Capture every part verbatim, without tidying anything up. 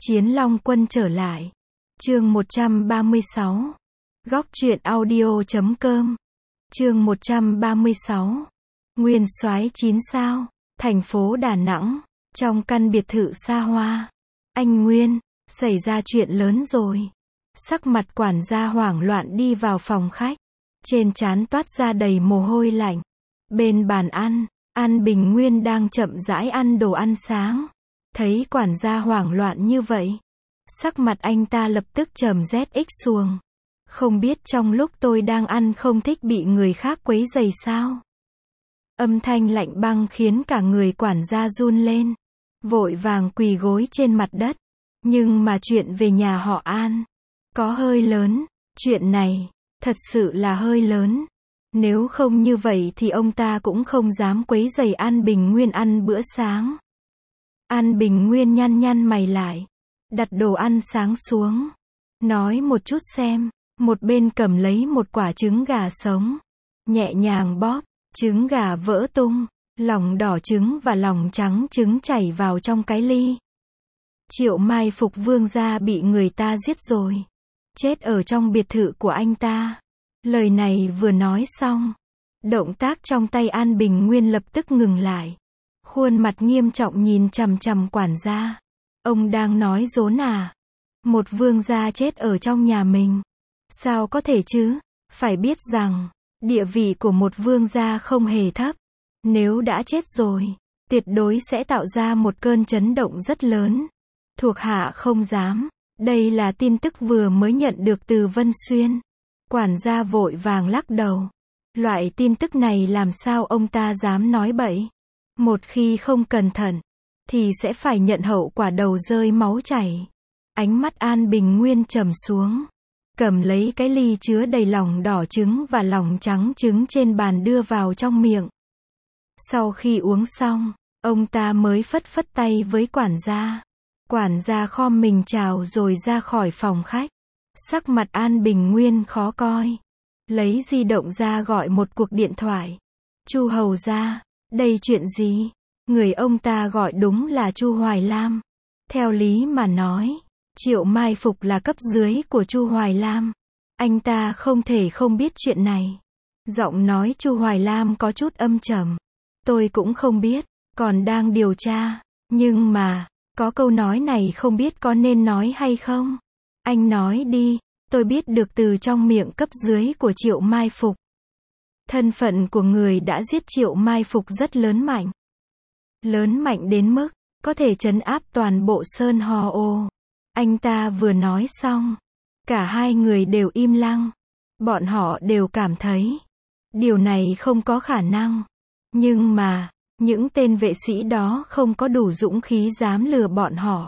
Chiến Long Quân trở lại. Chương một trăm ba mươi sáu. Góc truyện audio chấm com. Chương một trăm ba mươi sáu. Nguyên soái chín sao, thành phố Đà Nẵng, trong căn biệt thự xa hoa. Anh Nguyên, xảy ra chuyện lớn rồi. Sắc mặt quản gia hoảng loạn đi vào phòng khách. Trên trán toát ra đầy mồ hôi lạnh. Bên bàn ăn, An Bình Nguyên đang chậm rãi ăn đồ ăn sáng. Thấy quản gia hoảng loạn như vậy, sắc mặt anh ta lập tức trầm rét ích xuồng. Không biết trong lúc tôi đang ăn không thích bị người khác quấy rầy sao? Âm thanh lạnh băng khiến cả người quản gia run lên. Vội vàng quỳ gối trên mặt đất. Nhưng mà chuyện về nhà họ An, có hơi lớn. Chuyện này, thật sự là hơi lớn. Nếu không như vậy thì ông ta cũng không dám quấy rầy An Bình Nguyên ăn bữa sáng. An Bình Nguyên nhăn nhăn mày lại. Đặt đồ ăn sáng xuống. Nói một chút xem. Một bên cầm lấy một quả trứng gà sống. Nhẹ nhàng bóp. Trứng gà vỡ tung. Lòng đỏ trứng và lòng trắng trứng chảy vào trong cái ly. Triệu Mai Phục vương gia bị người ta giết rồi. Chết ở trong biệt thự của anh ta. Lời này vừa nói xong. Động tác trong tay An Bình Nguyên lập tức ngừng lại. Khuôn mặt nghiêm trọng nhìn chằm chằm quản gia. Ông đang nói dối à? Một vương gia chết ở trong nhà mình. Sao có thể chứ? Phải biết rằng, địa vị của một vương gia không hề thấp. Nếu đã chết rồi, tuyệt đối sẽ tạo ra một cơn chấn động rất lớn. Thuộc hạ không dám. Đây là tin tức vừa mới nhận được từ Vân Xuyên. Quản gia vội vàng lắc đầu. Loại tin tức này làm sao ông ta dám nói bậy? Một khi không cẩn thận, thì sẽ phải nhận hậu quả đầu rơi máu chảy. Ánh mắt An Bình Nguyên trầm xuống. Cầm lấy cái ly chứa đầy lòng đỏ trứng và lòng trắng trứng trên bàn đưa vào trong miệng. Sau khi uống xong, ông ta mới phất phất tay với quản gia. Quản gia khom mình chào rồi ra khỏi phòng khách. Sắc mặt An Bình Nguyên khó coi. Lấy di động ra gọi một cuộc điện thoại. Chu hầu gia, đây chuyện gì? Người ông ta gọi đúng là Chu Hoài Lam. Theo lý mà nói, Triệu Mai Phục là cấp dưới của Chu Hoài Lam. Anh ta không thể không biết chuyện này. Giọng nói Chu Hoài Lam có chút âm trầm. Tôi cũng không biết, còn đang điều tra. Nhưng mà, có câu nói này không biết có nên nói hay không? Anh nói đi, tôi biết được từ trong miệng cấp dưới của Triệu Mai Phục. Thân phận của người đã giết Triệu Mai Phục rất lớn mạnh. Lớn mạnh đến mức, có thể trấn áp toàn bộ Sơn Hò Ô. Anh ta vừa nói xong. Cả hai người đều im lặng. Bọn họ đều cảm thấy. Điều này không có khả năng. Nhưng mà, những tên vệ sĩ đó không có đủ dũng khí dám lừa bọn họ.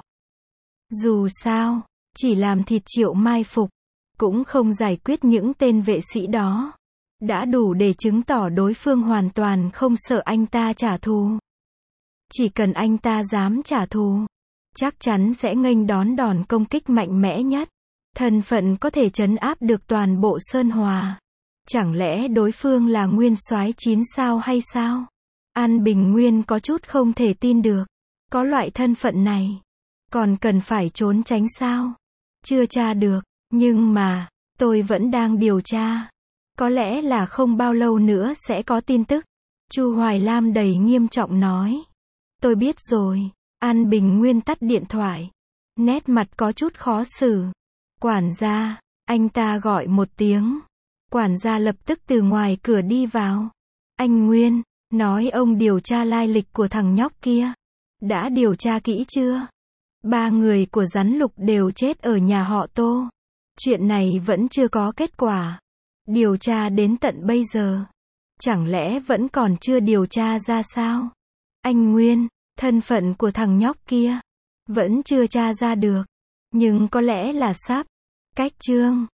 Dù sao, chỉ làm thịt Triệu Mai Phục. Cũng không giải quyết những tên vệ sĩ đó. Đã đủ để chứng tỏ đối phương hoàn toàn không sợ anh ta trả thù. Chỉ cần anh ta dám trả thù, chắc chắn sẽ nghênh đón đòn công kích mạnh mẽ nhất. Thân phận có thể trấn áp được toàn bộ Sơn Hòa. Chẳng lẽ đối phương là nguyên soái chín sao hay sao? An Bình Nguyên có chút không thể tin được. Có loại thân phận này, còn cần phải trốn tránh sao? Chưa tra được, nhưng mà, tôi vẫn đang điều tra. Có lẽ là không bao lâu nữa sẽ có tin tức. Chu Hoài Lam đầy nghiêm trọng nói. Tôi biết rồi. An Bình Nguyên tắt điện thoại. Nét mặt có chút khó xử. Quản gia, anh ta gọi một tiếng. Quản gia lập tức từ ngoài cửa đi vào. Anh Nguyên, nói ông điều tra lai lịch của thằng nhóc kia. Đã điều tra kỹ chưa? Ba người của Rắn Lục đều chết ở nhà họ Tô. Chuyện này vẫn chưa có kết quả. Điều tra đến tận bây giờ. Chẳng lẽ vẫn còn chưa điều tra ra sao? Anh Nguyên, thân phận của thằng nhóc kia vẫn chưa tra ra được. Nhưng có lẽ là sắp. Cách chương